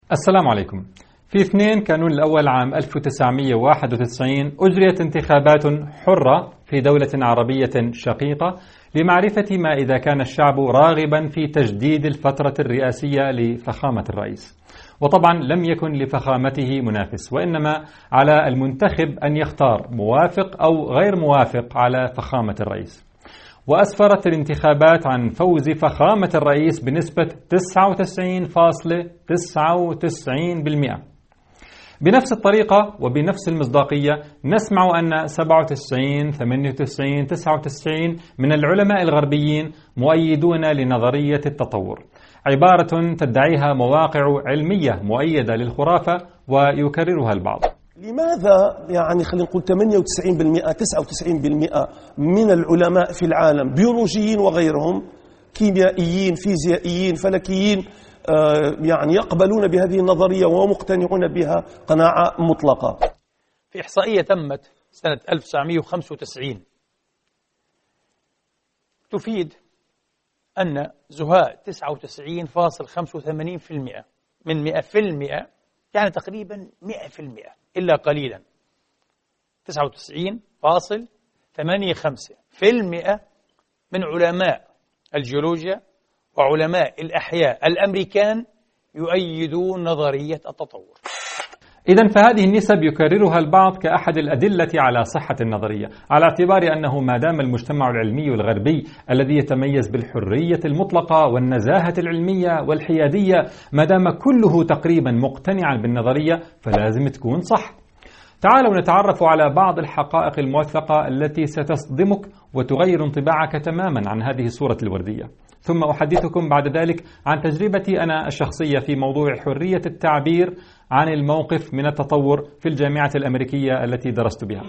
السلام عليكم. في 2 كانون الأول عام 1991 أجريت انتخابات حرة في دولة عربية شقيقة لمعرفة ما إذا كان الشعب راغبا في تجديد الفترة الرئاسية لفخامة الرئيس. وطبعا لم يكن لفخامته منافس، وإنما على المنتخب أن يختار موافق أو غير موافق على فخامة الرئيس. وأسفرت الانتخابات عن فوز فخامة الرئيس بنسبة 99.99%. بنفس الطريقة وبنفس المصداقية نسمع أن 97 98 99 من العلماء الغربيين مؤيدون لنظرية التطور، عبارة تدعيها مواقع علمية مؤيدة للخرافة ويكررها البعض. لماذا خلينا نقول 98% 99% من العلماء في العالم، بيولوجيين وغيرهم، كيميائيين، فيزيائيين، فلكيين، يقبلون بهذه النظرية ومقتنعون بها قناعة مطلقة؟ في إحصائية تمت سنة 1995 تفيد أن زهاء 99.85% من 100%، يعني تقريبا 100% إلا قليلا، 99.85% من علماء الجيولوجيا وعلماء الأحياء الأمريكان يؤيدون نظرية التطور. إذن فهذه النسب يكررها البعض كأحد الأدلة على صحة النظرية، على اعتبار أنه ما دام المجتمع العلمي الغربي الذي يتميز بالحرية المطلقة والنزاهة العلمية والحيادية، ما دام كله تقريبا مقتنعا بالنظرية فلازم تكون صح. تعالوا نتعرف على بعض الحقائق الموثقة التي ستصدمك وتغير انطباعك تماما عن هذه الصورة الوردية، ثم أحدثكم بعد ذلك عن تجربتي أنا الشخصية في موضوع حرية التعبير عن الموقف من التطور في الجامعة الأمريكية التي درست بها.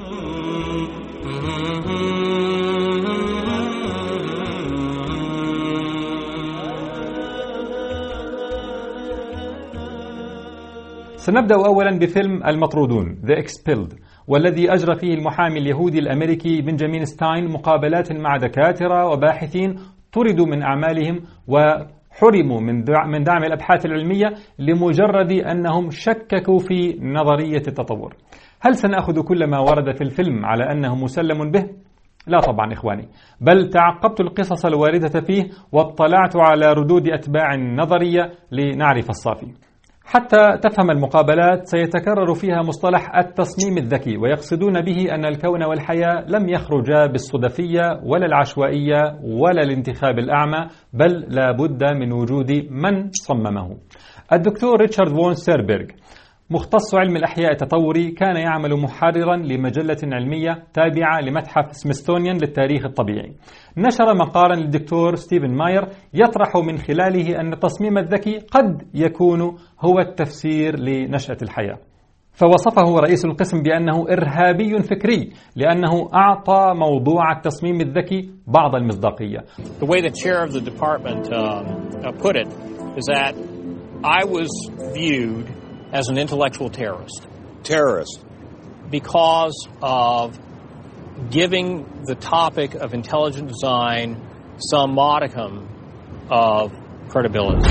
سنبدأ أولا بفيلم المطرودون The Expelled، والذي أجرى فيه المحامي اليهودي الأمريكي بنجامين ستاين مقابلات مع دكاترة وباحثين طردوا من أعمالهم وحرموا من دعم الأبحاث العلمية لمجرد أنهم شككوا في نظرية التطور. هل سنأخذ كل ما ورد في الفيلم على أنه مسلم به؟ لا طبعا إخواني، بل تعقبت القصص الواردة فيه واطلعت على ردود أتباع النظرية لنعرف الصافي. حتى تفهم المقابلات سيتكرر فيها مصطلح التصميم الذكي، ويقصدون به أن الكون والحياة لم يخرجا بالصدفية ولا العشوائية ولا الانتخاب الأعمى، بل لا بد من وجود من صممه. الدكتور ريتشارد فون ستيرنبرغ، مختص علم الأحياء التطوري، كان يعمل محررا لمجلة علمية تابعة لمتحف سميثسونيان للتاريخ الطبيعي. نشر مقالا للدكتور ستيفن ماير يطرح من خلاله أن التصميم الذكي قد يكون هو التفسير لنشأة الحياة، فوصفه رئيس القسم بأنه إرهابي فكري لأنه أعطى موضوع التصميم الذكي بعض المصداقية. The way the chair of the department put it is that I was viewed as an intellectual terrorist. Because of giving the topic of intelligent design some modicum of credibility.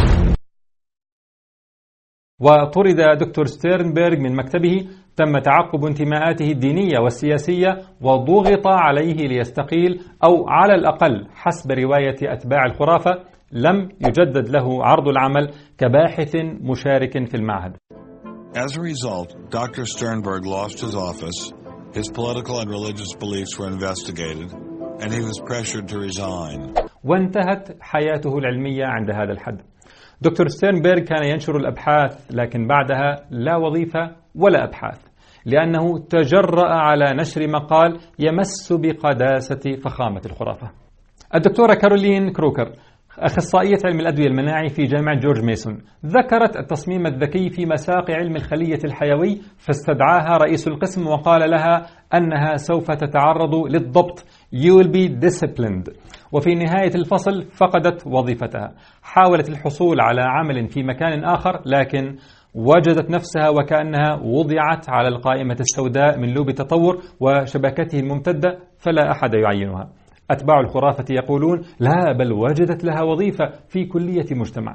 وطرد دكتور ستيرنبرغ من مكتبه. تم تعقب انتماءاته الدينية والسياسية وضغط عليه ليستقيل، أو على الأقل حسب رواية أتباع الخرافة لم يجدد له عرض العمل كباحث مشارك في المعهد. As a result, Dr. Sternberg lost his office, his political and religious beliefs were investigated, and he was pressured to resign. وانتهت حياته العلمية عند هذا الحد. دكتور ستيرنبرغ كان ينشر الأبحاث، لكن بعدها لا وظيفة ولا أبحاث، لأنه تجرأ على نشر مقال يمس بقداسة فخامة الخرافة. الدكتورة كارولين كروكر، أخصائية علم الأدوية المناعي في جامعة جورج ميسون، ذكرت التصميم الذكي في مساق علم الخلية الحيوي، فاستدعاها رئيس القسم وقال لها أنها سوف تتعرض للضبط You will be disciplined. وفي نهاية الفصل فقدت وظيفتها. حاولت الحصول على عمل في مكان آخر، لكن وجدت نفسها وكأنها وضعت على القائمة السوداء من لوب التطور وشبكته الممتدة، فلا أحد يعينها. أتباع الخرافة يقولون لا، بل وجدت لها وظيفة في كلية مجتمع.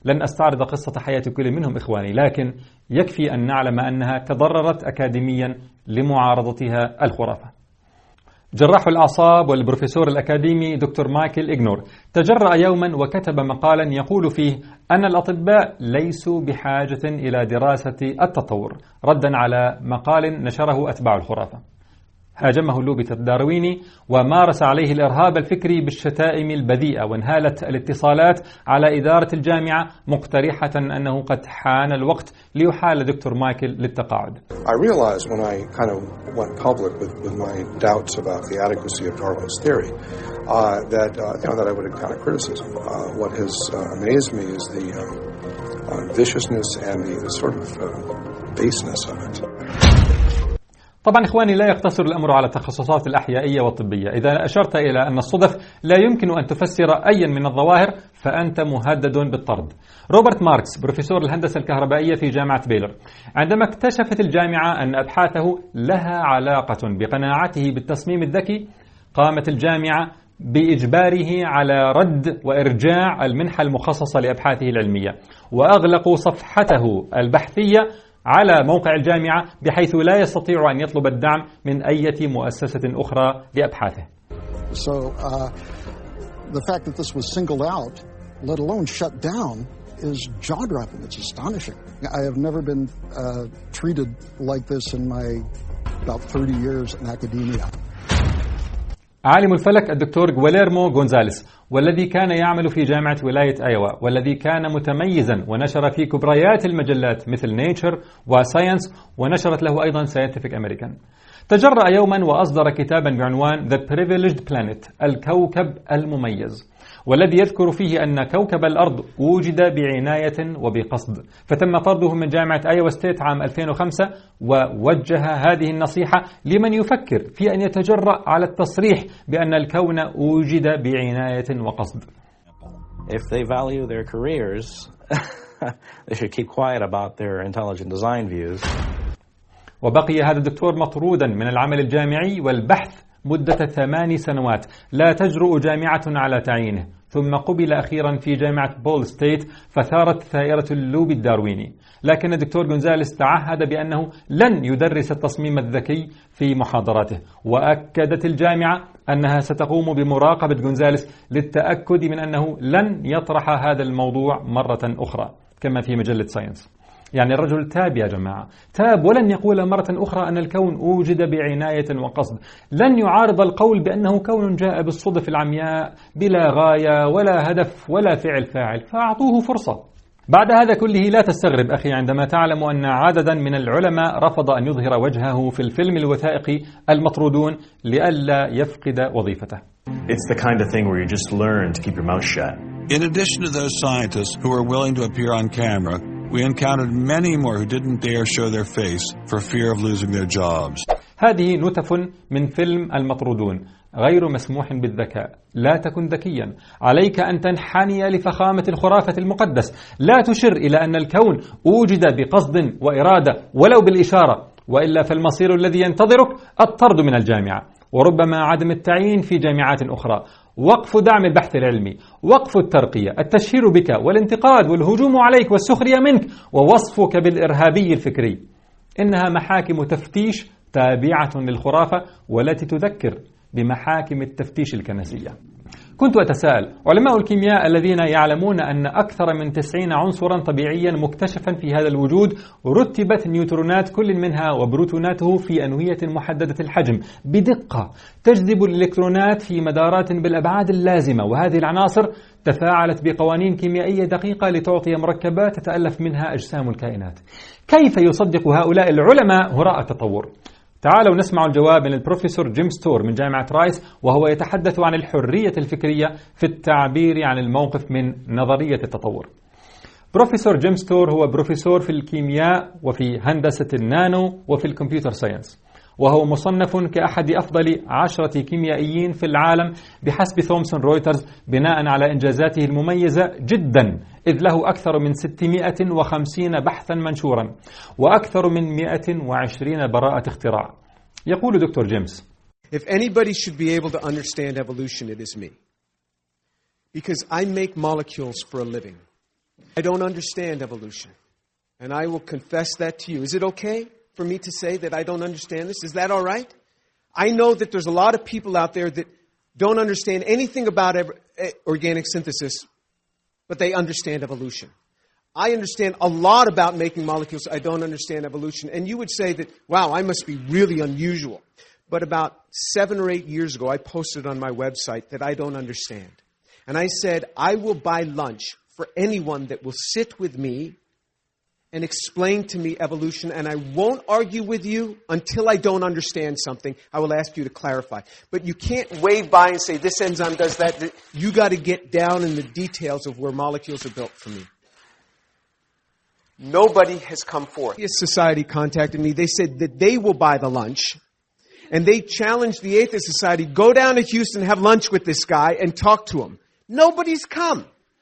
لن أستعرض قصة حياة كل منهم إخواني، لكن يكفي أن نعلم أنها تضررت أكاديميا لمعارضتها الخرافة. جراح الأعصاب والبروفيسور الأكاديمي دكتور مايكل إغنور تجرأ يوما وكتب مقالا يقول فيه أن الأطباء ليسوا بحاجة إلى دراسة التطور، ردا على مقال نشره أتباع الخرافة. هاجمه اللوبي الدارويني ومارس عليه الإرهاب الفكري بالشتائم البذيئة، وانهالت الاتصالات على إدارة الجامعة مقترحة أنه قد حان الوقت ليحال دكتور مايكل للتقاعد. I realized when I kind of went public with my doubts about the adequacy of Darwin's theory that I would encounter criticism. What has amazed me is the viciousness and the sort of baseness of it. طبعا إخواني، لا يقتصر الأمر على التخصصات الأحيائية والطبية. إذا أشرت إلى أن الصدف لا يمكن أن تفسر أي من الظواهر فأنت مهدد بالطرد. روبرت ماركس بروفيسور الهندسة الكهربائية في جامعة بيلر، عندما اكتشفت الجامعة أن أبحاثه لها علاقة بقناعته بالتصميم الذكي، قامت الجامعة بإجباره على رد وإرجاع المنحة المخصصة لأبحاثه العلمية، وأغلقوا صفحته البحثية على موقع الجامعة بحيث لا يستطيع أن يطلب الدعم من أي مؤسسة أخرى لأبحاثه. So the fact that this was singled out, let alone shut down, is jaw-dropping. It's astonishing. I have never been treated like this in my about 30 years in academia. عالم الفلك الدكتور غويليرمو غونزاليس، والذي كان يعمل في جامعة ولاية أيوا، والذي كان متميزا ونشر في كبريات المجلات مثل نيتشر وساينس، ونشرت له أيضا ساينتفك أمريكان، تجرأ يوما وأصدر كتابا بعنوان The Privileged Planet، الكوكب المميز، والذي يذكر فيه أن كوكب الأرض وجد بعناية وبقصد، فتم طرده من جامعة أيوا ستيت عام 2005، ووجه هذه النصيحة لمن يفكر في أن يتجرأ على التصريح بأن الكون وجد بعناية وقصد. If they value their careers, they should keep quiet about their intelligent design views. وبقي هذا الدكتور مطرودا من العمل الجامعي والبحث مدة 8 سنوات لا تجرؤ جامعة على تعيينه، ثم قبل أخيرا في جامعة بول ستيت، فثارت ثائرة اللوبي الدارويني. لكن الدكتور غونزاليس تعهد بأنه لن يدرس التصميم الذكي في محاضراته، وأكدت الجامعة أنها ستقوم بمراقبة غونزاليس للتأكد من أنه لن يطرح هذا الموضوع مرة أخرى كما في مجلة ساينس. يعني الرجل تاب يا جماعة، تاب ولن يقول مرة أخرى أن الكون أوجد بعناية وقصد، لن يعارض القول بأنه كون جاء بالصدف العمياء بلا غاية ولا هدف ولا فعل فاعل، فأعطوه فرصة. بعد هذا كله لا تستغرب أخي عندما تعلم أن عددا من العلماء رفض أن يظهر وجهه في الفيلم الوثائقي المطرودون لئلا يفقد وظيفته. It's the kind of thing where you just learn to keep your mouth shut. In addition to those scientists who were willing to appear on camera, we encountered many more who didn't dare show their face for fear of losing their jobs. هذه نتف من فيلم المطرودون. غير مسموح بالذكاء، لا تكن ذكيا، عليك أن تنحني لفخامة الخرافة المقدس، لا تشر إلى أن الكون أوجد بقصد وإرادة ولو بالإشارة، وإلا فالمصير الذي ينتظرك الطرد من الجامعة، وربما عدم التعيين في جامعات أخرى، وقف دعم البحث العلمي، وقف الترقية، التشهير بك والانتقاد والهجوم عليك والسخرية منك، ووصفك بالإرهابي الفكري. إنها محاكم تفتيش تابعة للخرافة، والتي تذكر بمحاكم التفتيش الكنسية. كنت أتساءل، علماء الكيمياء الذين يعلمون أن أكثر من 90 عنصرا طبيعيا مكتشفا في هذا الوجود رتبت نيوترونات كل منها وبروتوناته في أنوية محددة الحجم بدقة تجذب الإلكترونات في مدارات بالأبعاد اللازمة، وهذه العناصر تفاعلت بقوانين كيميائية دقيقة لتعطي مركبات تتألف منها أجسام الكائنات. كيف يصدق هؤلاء العلماء هراء التطور؟ تعالوا نسمع الجواب من البروفيسور جيم ستور من جامعة رايس، وهو يتحدث عن الحرية الفكرية في التعبير عن الموقف من نظرية التطور. بروفيسور جيم ستور هو بروفيسور في الكيمياء وفي هندسة النانو وفي الكمبيوتر ساينس، وهو مصنف كأحد أفضل 10 كيميائيين في العالم بحسب ثومسون رويترز، بناء على إنجازاته المميزة جدا، إذ له أكثر من 650 بحثا منشورا وأكثر من 120 براءة اختراع. يقول دكتور جيمس: If anybody should be able to understand evolution, it is me. Because I make molecules for a living. I don't understand evolution. And I will confess that to you. Is it okay for me to say that I don't understand this? Is that all right? I know that there's a lot of people out there that don't understand anything about organic synthesis, but they understand evolution. I understand a lot about making molecules. I don't understand evolution. And you would say that, wow, I must be really unusual. But about 7 or 8 years ago, I posted on my website that I don't understand. And I said, I will buy lunch for anyone that will sit with me and explain to me evolution, and I won't argue with you until I don't understand something. I will ask you to clarify. But you can't wave by and say, this enzyme does that. You got to get down in the details of where molecules are built for me. Nobody has come forth. The Society contacted me. They said that they will buy the lunch, and they challenged the Atheist Society, go down to Houston, have lunch with this guy, and talk to him. Nobody's come.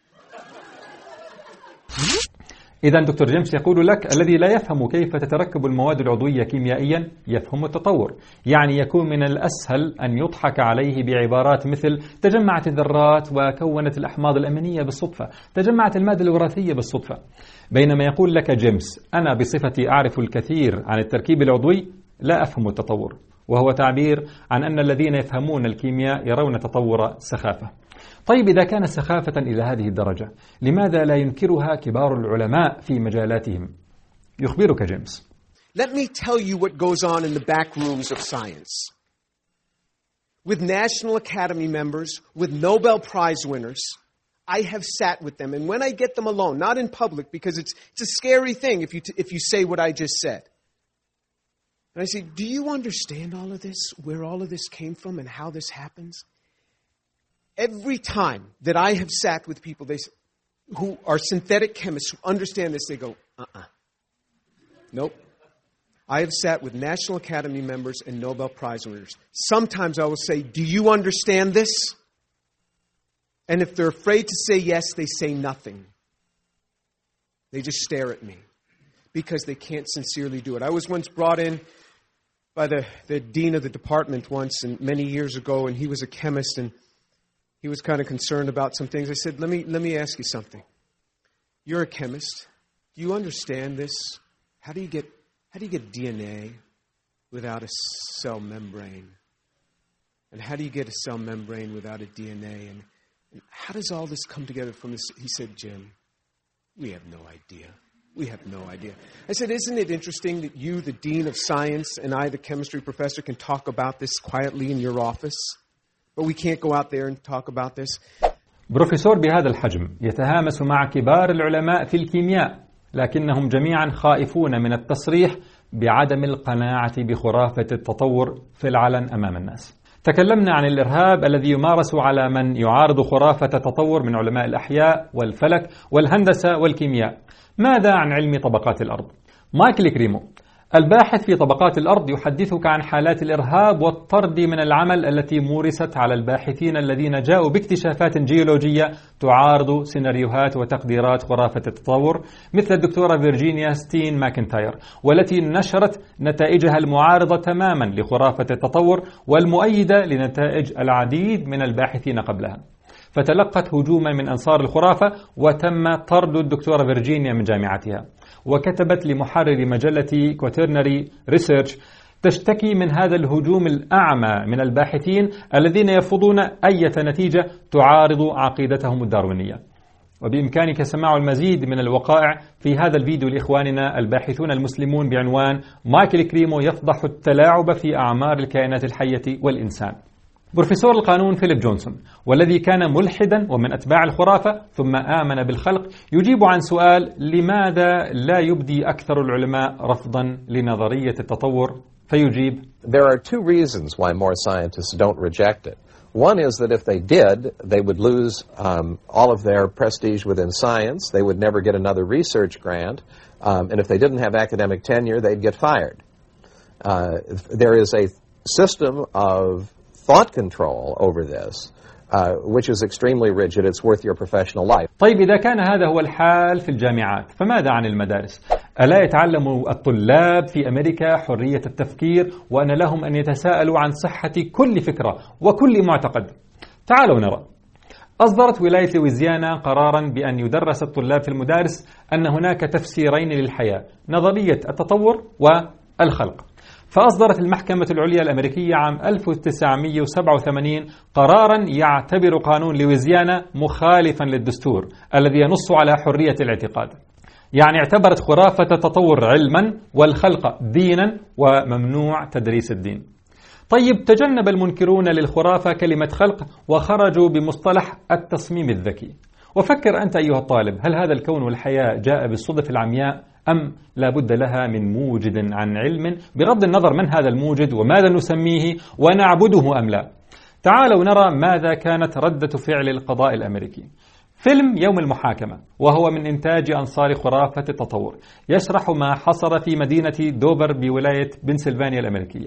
إذا دكتور جيمس يقول لك الذي لا يفهم كيف تتركب المواد العضوية كيميائيا يفهم التطور، يعني يكون من الأسهل أن يضحك عليه بعبارات مثل تجمعت الذرات وكونت الأحماض الأمينية بالصدفة، تجمعت المادة الوراثية بالصدفة. بينما يقول لك جيمس أنا بصفتي أعرف الكثير عن التركيب العضوي لا أفهم التطور، وهو تعبير عن أن الذين يفهمون الكيمياء يرون التطور سخافة. طيب إذا كان سخافة إلى هذه الدرجة، لماذا لا ينكرها كبار العلماء في مجالاتهم؟ يخبرك جيمس. Let me tell you what goes on in the back rooms of science. With National Academy members, with Nobel Prize winners, I have sat with them. And when I get them alone, not in public, because it's a scary thing if you say what I just said. And I say, do you understand all of this, where all of this came from and how this happens? Every time that I have sat with people who are synthetic chemists who understand this, they go, nope. I have sat with National Academy members and Nobel Prize winners. Sometimes I will say, do you understand this? And if they're afraid to say yes, they say nothing. They just stare at me because they can't sincerely do it. I was once brought in by the dean of the department once, and many years ago, and he was a chemist, and he was kind of concerned about some things. I said, let me ask you something. You're a chemist. Do you understand this? How do you get DNA without a cell membrane? And how do you get a cell membrane without a DNA? And how does all this come together from this? He said, Jim, we have no idea. We have no idea. I said, isn't it interesting that you, the dean of science, and I, the chemistry professor, can talk about this quietly in your office? But we can't go out there and talk about this. بروفيسور بهذا الحجم يتهامس مع كبار العلماء في الكيمياء، لكنهم جميعا خائفون من التصريح بعدم القناعة بخرافة التطور في العلن أمام الناس. تكلمنا عن الإرهاب الذي يمارس على من يعارض خرافة التطور من علماء الأحياء والفلك والهندسة والكيمياء. ماذا عن علم طبقات الأرض؟ مايكل كريمو الباحث في طبقات الأرض يحدثك عن حالات الإرهاب والطرد من العمل التي مورست على الباحثين الذين جاءوا باكتشافات جيولوجية تعارض سيناريوهات وتقديرات خرافة التطور، مثل الدكتورة فيرجينيا ستين ماكنتاير، والتي نشرت نتائجها المعارضة تماما لخرافة التطور والمؤيدة لنتائج العديد من الباحثين قبلها. فتلقت هجوما من أنصار الخرافة وتم طرد الدكتورة فيرجينيا من جامعتها، وكتبت لمحرر مجلة كوترنري ريسيرش تشتكي من هذا الهجوم الأعمى من الباحثين الذين يرفضون أي نتيجة تعارض عقيدتهم الداروينية. وبإمكانك سماع المزيد من الوقائع في هذا الفيديو لإخواننا الباحثون المسلمون بعنوان مايكل كريمو يفضح التلاعب في أعمار الكائنات الحية والإنسان. بروفيسور القانون فيليب جونسون، والذي كان ملحدا ومن أتباع الخرافة ثم آمن بالخلق، يجيب عن سؤال لماذا لا يبدي أكثر العلماء رفضا لنظرية التطور، فيجيب: There are two reasons why more scientists don't reject it. One is that if they did, they would lose all of their prestige within science. They would never get another research grant. And if they didn't have academic tenure, they'd get fired. There is a system of thought control over this, which is extremely rigid. It's worth your professional life. طيب إذا كان هذا هو الحال في الجامعات، فماذا عن المدارس؟ ألا يتعلم الطلاب في أمريكا حرية التفكير وأن لهم أن يتساءلوا عن صحة كل فكرة وكل معتقد؟ تعالوا نرى. أصدرت ولاية لويزيانا قرارا بأن يدرس الطلاب في المدارس أن هناك تفسيرين للحياة: نظرية التطور والخلق. فأصدرت المحكمة العليا الأمريكية عام 1987 قرارا يعتبر قانون لويزيانا مخالفا للدستور الذي ينص على حرية الاعتقاد. يعني اعتبرت خرافة التطور علما والخلق دينا، وممنوع تدريس الدين. طيب، تجنب المنكرون للخرافة كلمة خلق وخرجوا بمصطلح التصميم الذكي. وفكر أنت أيها الطالب، هل هذا الكون والحياة جاء بالصدف العمياء أم لا بد لها من موجد عن علم، بغض النظر من هذا الموجد وماذا نسميه ونعبده أم لا؟ تعالوا نرى ماذا كانت ردة فعل القضاء الأمريكي. فيلم يوم المحاكمة، وهو من إنتاج أنصار خرافة التطور، يشرح ما حصل في مدينة دوفر بولاية بنسلفانيا الأمريكية.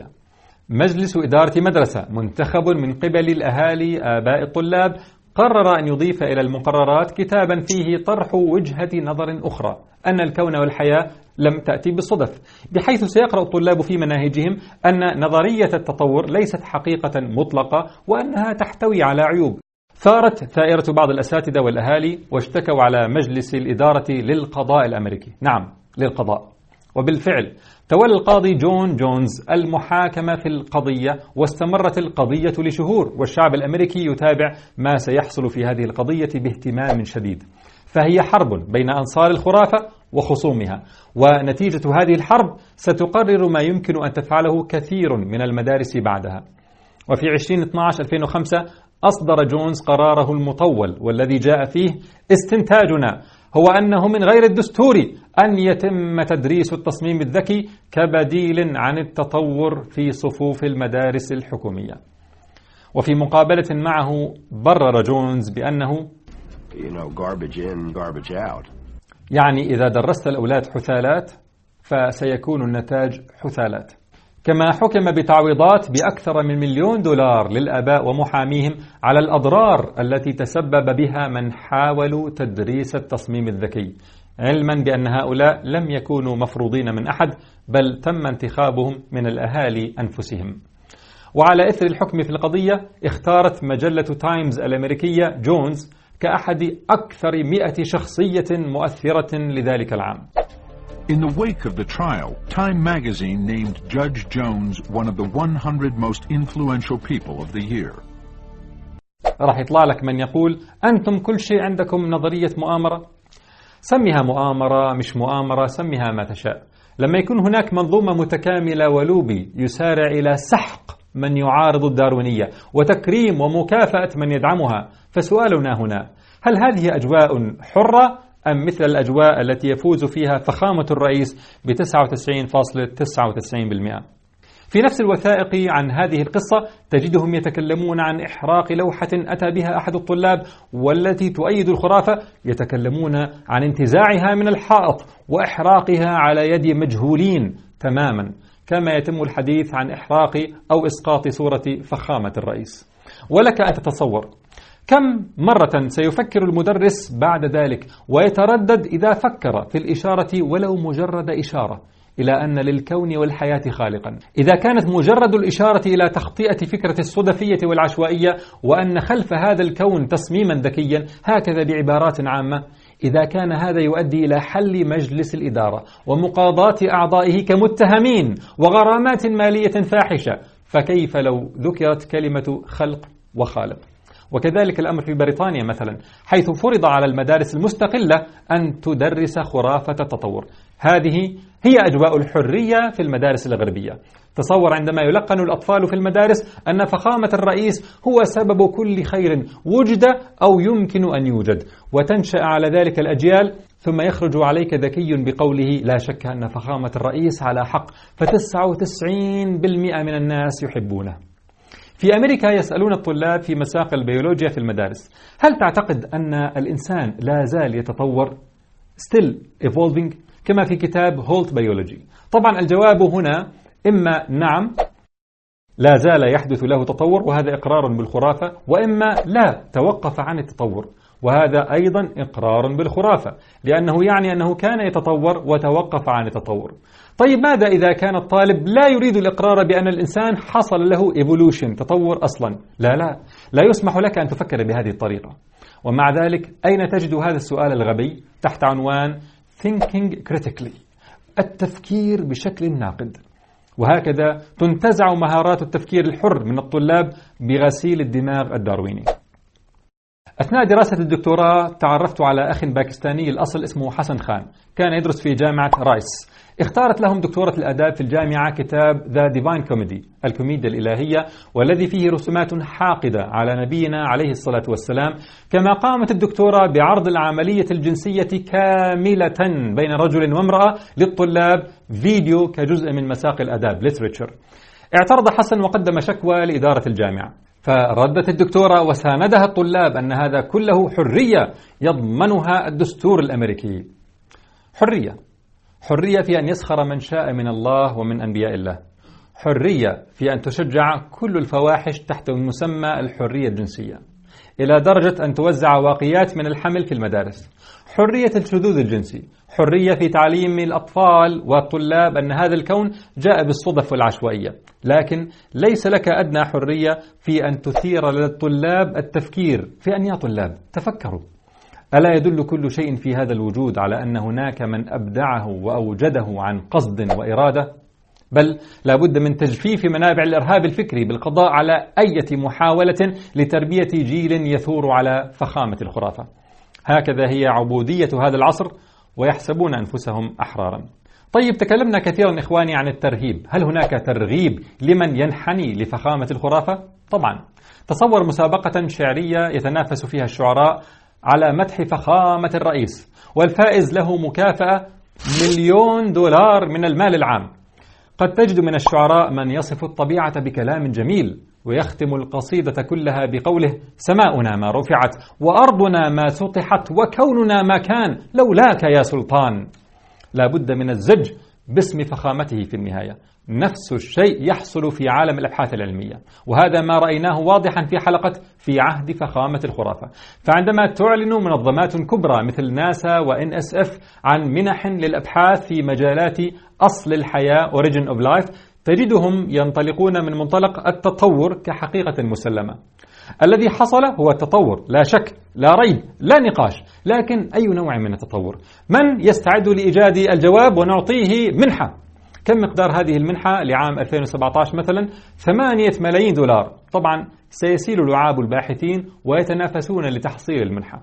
مجلس إدارة مدرسة منتخب من قبل الأهالي آباء الطلاب قرر أن يضيف إلى المقررات كتابا فيه طرح وجهة نظر أخرى، أن الكون والحياة لم تأتي بالصدف، بحيث سيقرأ الطلاب في مناهجهم أن نظرية التطور ليست حقيقة مطلقة وأنها تحتوي على عيوب. ثارت ثائرة بعض الأساتذة والأهالي واشتكوا على مجلس الإدارة للقضاء الأمريكي، نعم للقضاء. وبالفعل تولى القاضي جون جونز المحاكمة في القضية، واستمرت القضية لشهور، والشعب الأمريكي يتابع ما سيحصل في هذه القضية باهتمام شديد. فهي حرب بين أنصار الخرافة وخصومها، ونتيجة هذه الحرب ستقرر ما يمكن أن تفعله كثير من المدارس بعدها. وفي 2012-2005 أصدر جونز قراره المطول، والذي جاء فيه: استنتاجنا هو أنه من غير الدستوري أن يتم تدريس التصميم الذكي كبديل عن التطور في صفوف المدارس الحكومية. وفي مقابلة معه برر جونز بأنه garbage in, garbage out. يعني إذا درست الأولاد حثالات فسيكون النتاج حثالات. كما حكم بتعويضات بأكثر من $1 مليون للآباء ومحاميهم على الأضرار التي تسبب بها من حاولوا تدريس التصميم الذكي، علما بأن هؤلاء لم يكونوا مفروضين من أحد، بل تم انتخابهم من الأهالي أنفسهم. وعلى إثر الحكم في القضية، اختارت مجلة تايمز الأمريكية جونز كأحد أكثر 100 شخصية مؤثرة لذلك العام. In the wake of the trial, Time magazine named Judge Jones one of the 100 most influential people of the year. راح يطلع لك من يقول: أنتم كل شيء عندكم نظرية مؤامرة. سميها مؤامرة مش مؤامرة، سميها ما تشاء. لما يكون هناك منظومة متكاملة ولوبي يسارع إلى سحق من يعارض الداروينية وتكريم ومكافأة من يدعمها، فسؤالنا هنا: هل هذه أجواء حرة أم مثل الأجواء التي يفوز فيها فخامة الرئيس ب99.99%؟ في نفس الوثائق عن هذه القصة تجدهم يتكلمون عن إحراق لوحة أتى بها أحد الطلاب والتي تؤيد الخرافة، يتكلمون عن انتزاعها من الحائط وإحراقها على يد مجهولين تماما، كما يتم الحديث عن إحراق أو إسقاط صورة فخامة الرئيس. ولك أن تتصور كم مرة سيفكر المدرس بعد ذلك ويتردد إذا فكر في الإشارة ولو مجرد إشارة إلى أن للكون والحياة خالقا. إذا كانت مجرد الإشارة إلى تخطئة فكرة الصدفية والعشوائية وأن خلف هذا الكون تصميما ذكيا، هكذا بعبارات عامة، إذا كان هذا يؤدي إلى حل مجلس الإدارة ومقاضاة أعضائه كمتهمين وغرامات مالية فاحشة، فكيف لو ذكرت كلمة خلق وخالق؟ وكذلك الأمر في بريطانيا مثلا، حيث فرض على المدارس المستقلة أن تدرس خرافة التطور. هذه هي أجواء الحرية في المدارس الغربية. تصور عندما يلقن الأطفال في المدارس أن فخامة الرئيس هو سبب كل خير وجد أو يمكن أن يوجد، وتنشأ على ذلك الأجيال، ثم يخرج عليك ذكي بقوله: لا شك أن فخامة الرئيس على حق، ف99% من الناس يحبونه. في أمريكا يسألون الطلاب في مساق البيولوجيا في المدارس: هل تعتقد أن الإنسان لا زال يتطور؟ still evolving، كما في كتاب هولت بيولوجي. طبعا الجواب هنا إما نعم لا زال يحدث له تطور وهذا إقرار بالخرافة، وإما لا توقف عن التطور وهذا أيضا إقرار بالخرافة، لأنه يعني أنه كان يتطور وتوقف عن التطور. طيب ماذا إذا كان الطالب لا يريد الإقرار بأن الإنسان حصل له evolution، تطور أصلا؟ لا يسمح لك أن تفكر بهذه الطريقة. ومع ذلك أين تجد هذا السؤال الغبي تحت عنوان Thinking Critically، التفكير بشكل ناقد. وهكذا تنتزع مهارات التفكير الحر من الطلاب بغسيل الدماغ الدارويني. أثناء دراسة الدكتوراه تعرفت على أخ باكستاني الأصل اسمه حسن خان، كان يدرس في جامعة رايس. اختارت لهم دكتورة الآداب في الجامعة كتاب The Divine Comedy، الكوميديا الإلهية، والذي فيه رسومات حاقدة على نبينا عليه الصلاة والسلام. كما قامت الدكتورة بعرض العملية الجنسية كاملة بين رجل وامرأة للطلاب فيديو كجزء من مساق الآداب literature. اعترض حسن وقدم شكوى لإدارة الجامعة، فردت الدكتورة وساندها الطلاب أن هذا كله حرية يضمنها الدستور الأمريكي. حرية في أن يسخر من شاء من الله ومن أنبياء الله. حرية في أن تشجع كل الفواحش تحت مسمى الحرية الجنسية، إلى درجة أن توزع واقيات من الحمل في المدارس. حرية الشذوذ الجنسي. حرية في تعليم الأطفال والطلاب أن هذا الكون جاء بالصدف والعشوائية. لكن ليس لك أدنى حرية في أن تثير للطلاب التفكير في أن يا طلاب تفكروا، ألا يدل كل شيء في هذا الوجود على أن هناك من أبدعه وأوجده عن قصد وإرادة؟ بل لابد من تجفيف منابع الإرهاب الفكري بالقضاء على أي محاولة لتربية جيل يثور على فخامة الخرافة. هكذا هي عبودية هذا العصر، ويحسبون أنفسهم أحرارا. طيب، تكلمنا كثيرا إخواني عن الترهيب. هل هناك ترغيب لمن ينحني لفخامة الخرافة؟ طبعا. تصور مسابقة شعرية يتنافس فيها الشعراء على مدح فخامة الرئيس، والفائز له مكافأة $1,000,000 من المال العام. قد تجد من الشعراء من يصف الطبيعة بكلام جميل ويختم القصيدة كلها بقوله: سماؤنا ما رفعت وأرضنا ما سطحت وكوننا ما كان لولاك يا سلطان. لا بد من الزج باسم فخامته في النهاية. نفس الشيء يحصل في عالم الأبحاث العلمية، وهذا ما رأيناه واضحا في حلقة في عهد فخامة الخرافة. فعندما تعلن منظمات كبرى مثل ناسا وNSF عن منح للأبحاث في مجالات أصل الحياة Origin of Life، تجدهم ينطلقون من منطلق التطور كحقيقة مسلمة. الذي حصل هو التطور، لا شك، لا ريب، لا نقاش. لكن أي نوع من التطور؟ من يستعد لإيجاد الجواب ونعطيه منحة؟ كم مقدار هذه المنحة لعام 2017 مثلا؟ $8 ملايين. طبعا سيسيل لعاب الباحثين ويتنافسون لتحصيل المنحة.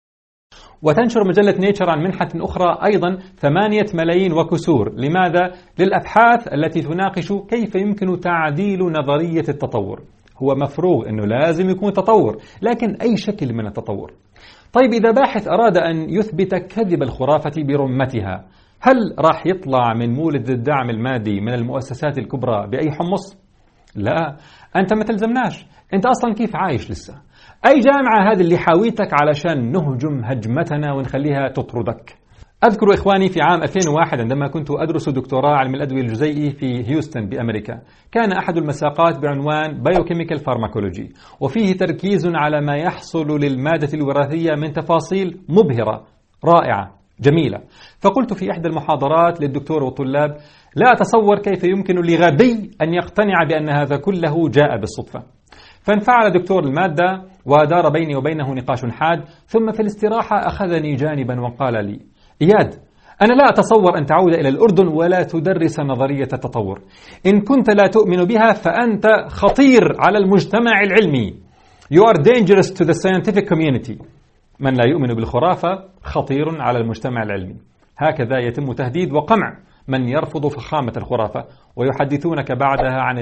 وتنشر مجلة نيتشر عن منحة أخرى أيضا 8 ملايين وكسور. لماذا؟ للأبحاث التي تناقش كيف يمكن تعديل نظرية التطور. هو مفروغ أنه لازم يكون تطور، لكن أي شكل من التطور. طيب، إذا باحث أراد أن يثبت كذب الخرافة برمتها، هل راح يطلع من مولد الدعم المادي من المؤسسات الكبرى بأي حمص؟ لا، أنت ما تلزمناش. أنت أصلا كيف عايش لسه؟ أي جامعة هذه اللي حاويتك علشان نهجم هجمتنا ونخليها تطردك؟ أذكر إخواني في عام 2001 عندما كنت أدرس دكتوراه علم الأدوية الجزيئي في هيوستن بأمريكا، كان أحد المساقات بعنوان Biochemical Pharmacology، وفيه تركيز على ما يحصل للمادة الوراثية من تفاصيل مبهرة رائعة جميلة. فقلت في إحدى المحاضرات للدكتور والطلاب: لا أتصور كيف يمكن لغبي أن يقتنع بأن هذا كله جاء بالصدفة. فانفعل دكتور المادة ودار بيني وبينه نقاش حاد، ثم في الاستراحة أخذني جانبا وقال لي: إياد، أنا لا أتصور أن تعود إلى الأردن ولا تدرس نظرية التطور. إن كنت لا تؤمن بها فأنت خطير على المجتمع العلمي. You are dangerous to the scientific community. من لا يؤمن بالخرافة خطير على المجتمع العلمي. هكذا يتم تهديد وقمع من يرفض فخامة الخرافة، ويحدثونك بعدها عن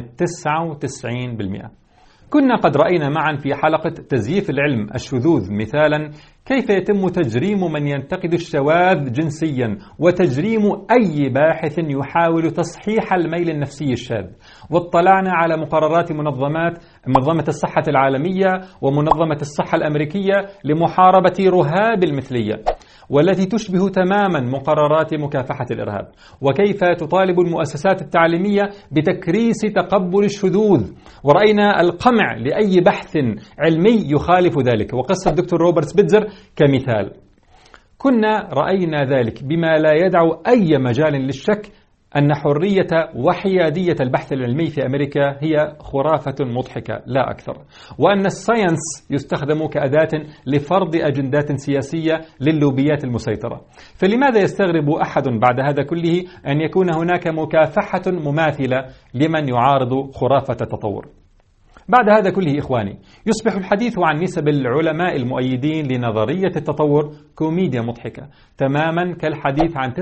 99%. كنا قد رأينا معا في حلقة تزييف العلم الشذوذ مثالا كيف يتم تجريم من ينتقد الشواذ جنسيا، وتجريم أي باحث يحاول تصحيح الميل النفسي الشاذ. واطلعنا على مقررات منظمة الصحة العالمية ومنظمة الصحة الأمريكية لمحاربة رهاب المثلية، والتي تشبه تماما مقررات مكافحة الإرهاب، وكيف تطالب المؤسسات التعليمية بتكريس تقبل الشذوذ. ورأينا القمع لأي بحث علمي يخالف ذلك، وقصة دكتور روبرت سبيتزر كمثال. كنا رأينا ذلك بما لا يدع أي مجال للشك أن حرية وحيادية البحث العلمي في أمريكا هي خرافة مضحكة لا أكثر، وأن الساينس يستخدم كأداة لفرض أجندات سياسية لللوبيات المسيطرة. فلماذا يستغرب أحد بعد هذا كله أن يكون هناك مكافحة مماثلة لمن يعارض خرافة التطور؟ بعد هذا كله إخواني، يصبح الحديث عن نسب العلماء المؤيدين لنظرية التطور كوميديا مضحكة، تماما كالحديث عن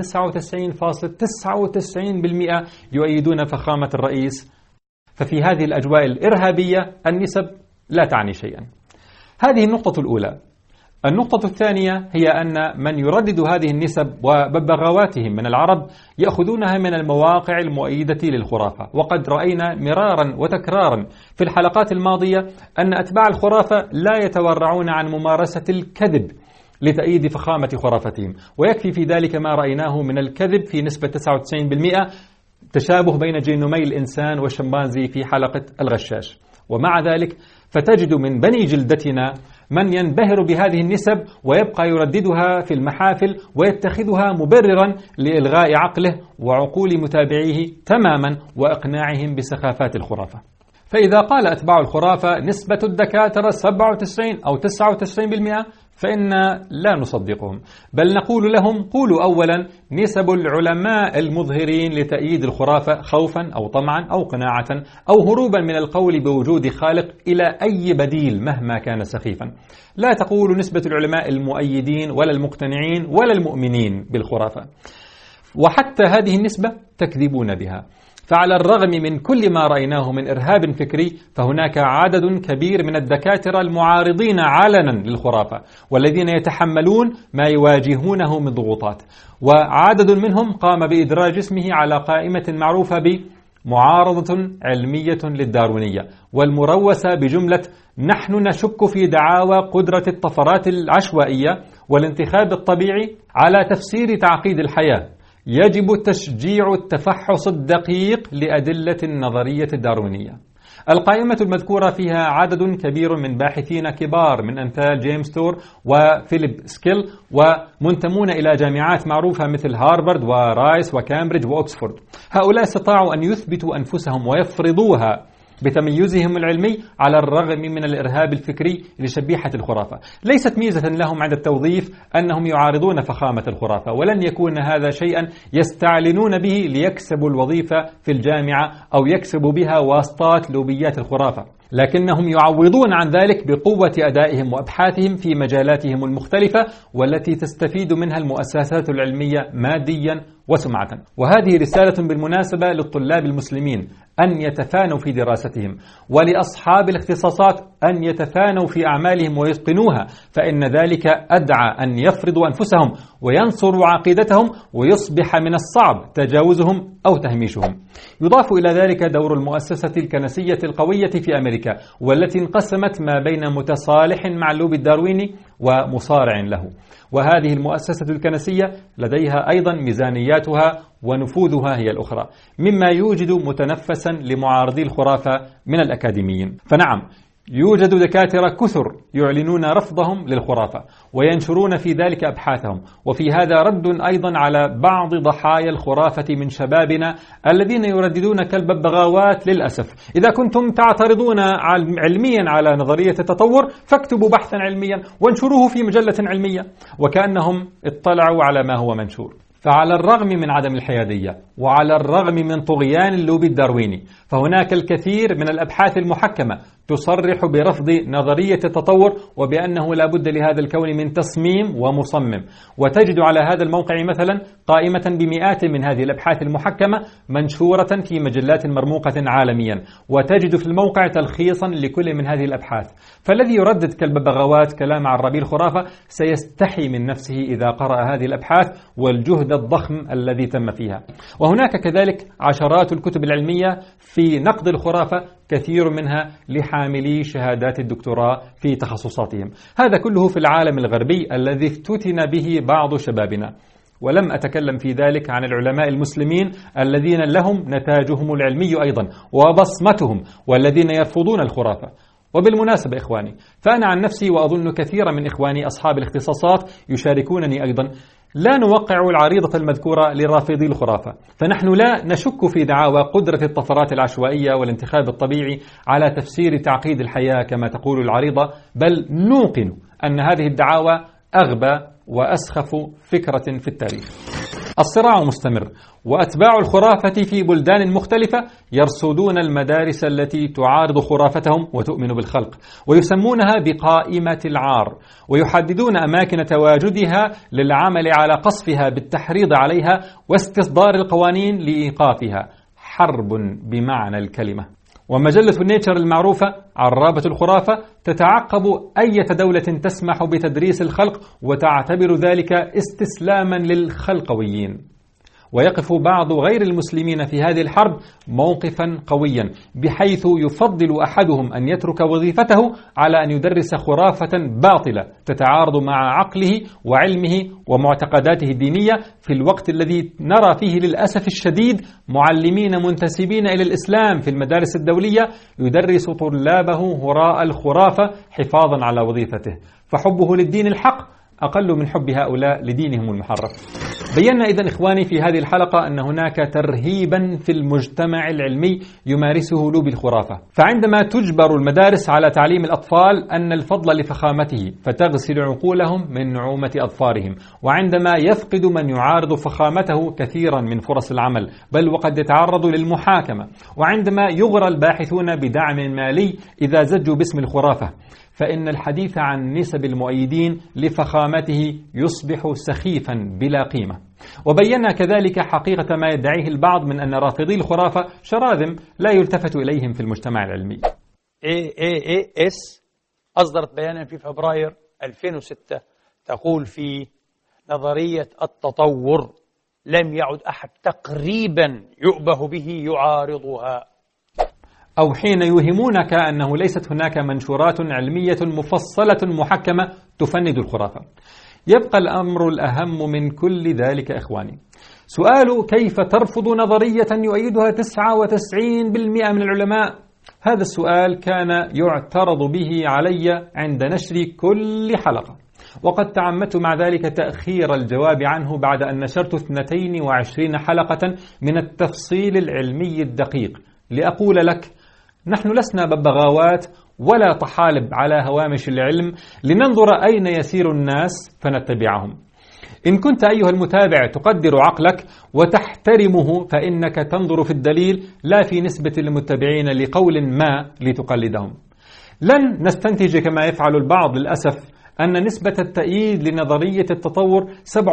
99.99% يؤيدون فخامة الرئيس. ففي هذه الأجواء الإرهابية النسب لا تعني شيئا. هذه النقطة الأولى. النقطة الثانية هي أن من يردد هذه النسب وببغاواتهم من العرب يأخذونها من المواقع المؤيدة للخرافة، وقد رأينا مرارا وتكرارا في الحلقات الماضية أن أتباع الخرافة لا يتورعون عن ممارسة الكذب لتأييد فخامة خرافتهم، ويكفي في ذلك ما رأيناه من الكذب في نسبة 99% تشابه بين جينومي الإنسان والشمبانزي في حلقة الغشاش. ومع ذلك فتجد من بني جلدتنا من ينبهر بهذه النسب ويبقى يرددها في المحافل ويتخذها مبررا لإلغاء عقله وعقول متابعيه تماما وإقناعهم بسخافات الخرافة. فإذا قال أتباع الخرافة نسبة الدكاترة 97 أو 99% فإن لا نصدقهم، بل نقول لهم قولوا أولا نسب العلماء المظهرين لتأييد الخرافة خوفا أو طمعا أو قناعة أو هروبا من القول بوجود خالق إلى أي بديل مهما كان سخيفا. لا تقولوا نسبة العلماء المؤيدين ولا المقتنعين ولا المؤمنين بالخرافة، وحتى هذه النسبة تكذبون بها. فعلى الرغم من كل ما رأيناه من إرهاب فكري فهناك عدد كبير من الدكاترة المعارضين علنا للخرافة والذين يتحملون ما يواجهونه من ضغوطات، وعدد منهم قام بإدراج اسمه على قائمة معروفة بمعارضة علمية للداروينية، والمروسة بجملة نحن نشك في دعاوى قدرة الطفرات العشوائية والانتخاب الطبيعي على تفسير تعقيد الحياة. يجب تشجيع التفحص الدقيق لأدلة النظرية الداروينية. القائمة المذكورة فيها عدد كبير من باحثين كبار من أمثال جيمس تور وفيليب سكيل ومنتمون إلى جامعات معروفة مثل هارفارد ورايس وكامبريدج وأكسفورد. هؤلاء استطاعوا أن يثبتوا أنفسهم ويفرضوها بتميزهم العلمي على الرغم من الإرهاب الفكري لشبيحة الخرافة. ليست ميزة لهم عند التوظيف أنهم يعارضون فخامة الخرافة، ولن يكون هذا شيئا يستعلنون به ليكسبوا الوظيفة في الجامعة أو يكسبوا بها واسطات لوبيات الخرافة، لكنهم يعوضون عن ذلك بقوة أدائهم وأبحاثهم في مجالاتهم المختلفة والتي تستفيد منها المؤسسات العلمية ماديا وسمعة. وهذه رسالة بالمناسبة للطلاب المسلمين أن يتفانوا في دراستهم، ولأصحاب الاختصاصات أن يتفانوا في أعمالهم ويتقنوها، فإن ذلك أدعى أن يفرضوا أنفسهم وينصروا عقيدتهم، ويصبح من الصعب تجاوزهم أو تهميشهم. يضاف إلى ذلك دور المؤسسة الكنسية القوية في أمريكا، والتي انقسمت ما بين متصالح مع اللوبي الدارويني ومصارع له. وهذه المؤسسة الكنسية لديها أيضا ميزانياتها ونفوذها هي الأخرى، مما يوجد متنفسا لمعارضي الخرافة من الأكاديميين. فنعم، يوجد دكاترة كثر يعلنون رفضهم للخرافة وينشرون في ذلك أبحاثهم، وفي هذا رد أيضا على بعض ضحايا الخرافة من شبابنا الذين يرددون كالببغاوات للأسف: إذا كنتم تعترضون علميا على نظرية التطور فاكتبوا بحثا علميا وانشروه في مجلة علمية، وكأنهم اطلعوا على ما هو منشور. فعلى الرغم من عدم الحيادية وعلى الرغم من طغيان اللوبي الدارويني، فهناك الكثير من الأبحاث المحكمة تصرح برفض نظرية التطور وبأنه لا بد لهذا الكون من تصميم ومصمم. وتجد على هذا الموقع مثلا قائمة بمئات من هذه الأبحاث المحكمة منشورة في مجلات مرموقة عالميا، وتجد في الموقع تلخيصا لكل من هذه الأبحاث. فالذي يردد كالببغاوات كلام عرابي الخرافة سيستحي من نفسه إذا قرأ هذه الأبحاث والجهد الضخم الذي تم فيها. وهناك كذلك عشرات الكتب العلمية في نقد الخرافة، كثير منها لحاملي شهادات الدكتوراه في تخصصاتهم. هذا كله في العالم الغربي الذي افتتن به بعض شبابنا. ولم أتكلم في ذلك عن العلماء المسلمين الذين لهم نتاجهم العلمي أيضا وبصمتهم، والذين يرفضون الخرافة. وبالمناسبة إخواني، فأنا عن نفسي وأظن كثيرا من إخواني أصحاب الاختصاصات يشاركونني أيضا، لا نوقع العريضة المذكورة لرافضي الخرافة، فنحن لا نشك في دعاوى قدرة الطفرات العشوائية والانتخاب الطبيعي على تفسير تعقيد الحياة كما تقول العريضة، بل نوقن أن هذه الدعاوى أغبى وأسخف فكرة في التاريخ. الصراع مستمر، وأتباع الخرافة في بلدان مختلفة يرصدون المدارس التي تعارض خرافتهم وتؤمن بالخلق، ويسمونها بقائمة العار، ويحددون أماكن تواجدها للعمل على قصفها بالتحريض عليها واستصدار القوانين لإيقافها. حرب بمعنى الكلمة. ومجلة نيتشر المعروفة عرابة الخرافة تتعقب أي دولة تسمح بتدريس الخلق وتعتبر ذلك استسلاما للخلقويين. ويقف بعض غير المسلمين في هذه الحرب موقفا قويا، بحيث يفضل أحدهم أن يترك وظيفته على أن يدرس خرافة باطلة تتعارض مع عقله وعلمه ومعتقداته الدينية، في الوقت الذي نرى فيه للأسف الشديد معلمين منتسبين إلى الإسلام في المدارس الدولية يدرس طلابه هراء الخرافة حفاظا على وظيفته. فحبه للدين الحق أقل من حب هؤلاء لدينهم المحرف. بينا إذن إخواني في هذه الحلقة أن هناك ترهيبا في المجتمع العلمي يمارسه لوبي الخرافة. فعندما تجبر المدارس على تعليم الأطفال أن الفضل لفخامته فتغسل عقولهم من نعومة أظفارهم، وعندما يفقد من يعارض فخامته كثيرا من فرص العمل، بل وقد يتعرض للمحاكمة، وعندما يغرى الباحثون بدعم مالي إذا زجوا باسم الخرافة، فإن الحديث عن نسب المؤيدين لفخامته يصبح سخيفا بلا قيمة. وبينا كذلك حقيقة ما يدعيه البعض من أن رافضي الخرافة شراذم لا يلتفت إليهم في المجتمع العلمي. AAAS أصدرت بيانا في فبراير 2006 تقول فيه: نظرية التطور لم يعد أحد تقريبا يؤبه به يعارضها. أو حين يوهمونك أنه ليست هناك منشورات علمية مفصلة محكمة تفند الخرافة. يبقى الأمر الأهم من كل ذلك إخواني سؤال: كيف ترفض نظرية يؤيدها 99% من العلماء؟ هذا السؤال كان يعترض به علي عند نشر كل حلقة، وقد تعمدت مع ذلك تأخير الجواب عنه بعد أن نشرت 22 حلقة من التفصيل العلمي الدقيق لأقول لك: نحن لسنا ببغاوات ولا طحالب على هوامش العلم لننظر أين يسير الناس فنتبعهم. إن كنت أيها المتابع تقدر عقلك وتحترمه فإنك تنظر في الدليل لا في نسبة المتبعين لقول ما لتقلدهم. لن نستنتج كما يفعل البعض للأسف أن نسبة التأييد لنظرية التطور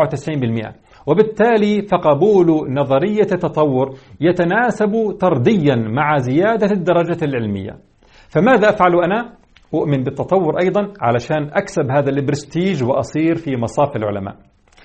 97%، وبالتالي فقبول نظرية التطور يتناسب طرديا مع زيادة الدرجة العلمية. فماذا أفعل أنا؟ أؤمن بالتطور أيضا علشان أكسب هذا البرستيج وأصير في مصاف العلماء.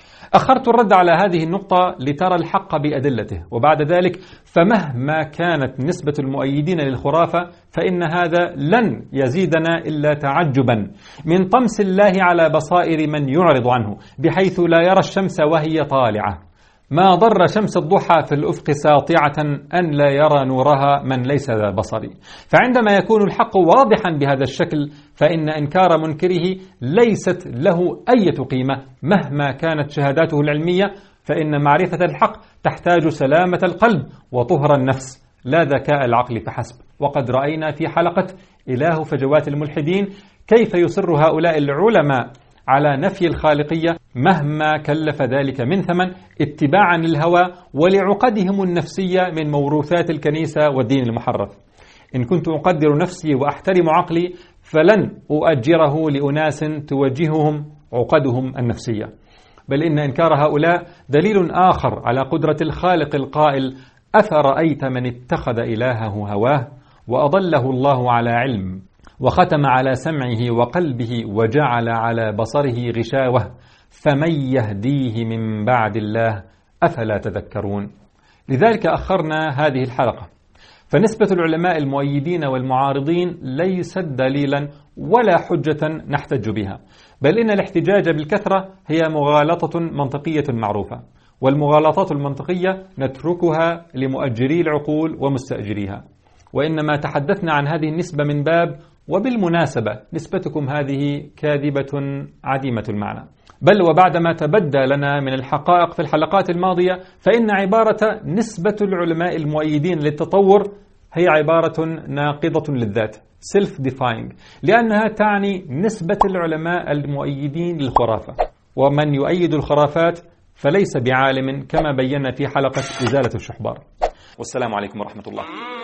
أخرت الرد على هذه النقطة لترى الحق بأدلته، وبعد ذلك فمهما كانت نسبة المؤيدين للخرافة فإن هذا لن يزيدنا إلا تعجبا من طمس الله على بصائر من يعرض عنه، بحيث لا يرى الشمس وهي طالعة. ما ضر شمس الضحى في الأفق ساطعة أن لا يرى نورها من ليس ذا بصر. فعندما يكون الحق واضحا بهذا الشكل فإن إنكار منكره ليست له أي قيمة مهما كانت شهاداته العلمية، فإن معرفة الحق تحتاج سلامة القلب وطهر النفس لا ذكاء العقل فحسب. وقد رأينا في حلقة إله فجوات الملحدين كيف يصر هؤلاء العلماء على نفي الخالقية مهما كلف ذلك من ثمن، اتباعا للهوى ولعقدهم النفسية من موروثات الكنيسة والدين المحرف. إن كنت أقدر نفسي وأحترم عقلي فلن أؤجره لأناس توجههم عقدهم النفسية، بل إن إنكار هؤلاء دليل آخر على قدرة الخالق القائل: أفرأيت من اتخذ إلهه هواه وأضله الله على علم وختم على سمعه وقلبه وجعل على بصره غشاوة فمن يهديه من بعد الله أفلا تذكرون. لذلك أخرنا هذه الحلقة. فنسبة العلماء المؤيدين والمعارضين ليست دليلا ولا حجة نحتج بها، بل إن الاحتجاج بالكثرة هي مغالطة منطقية معروفة، والمغالطات المنطقية نتركها لمؤجري العقول ومستأجريها. وإنما تحدثنا عن هذه النسبة من باب وبالمناسبة نسبتكم هذه كاذبة عديمة المعنى، بل وبعدما تبدى لنا من الحقائق في الحلقات الماضية فإن عبارة نسبة العلماء المؤيدين للتطور هي عبارة ناقضة للذات self-defying، لأنها تعني نسبة العلماء المؤيدين للخرافة، ومن يؤيد الخرافات فليس بعالم كما بينا في حلقة إزالة الشحبار. والسلام عليكم ورحمة الله.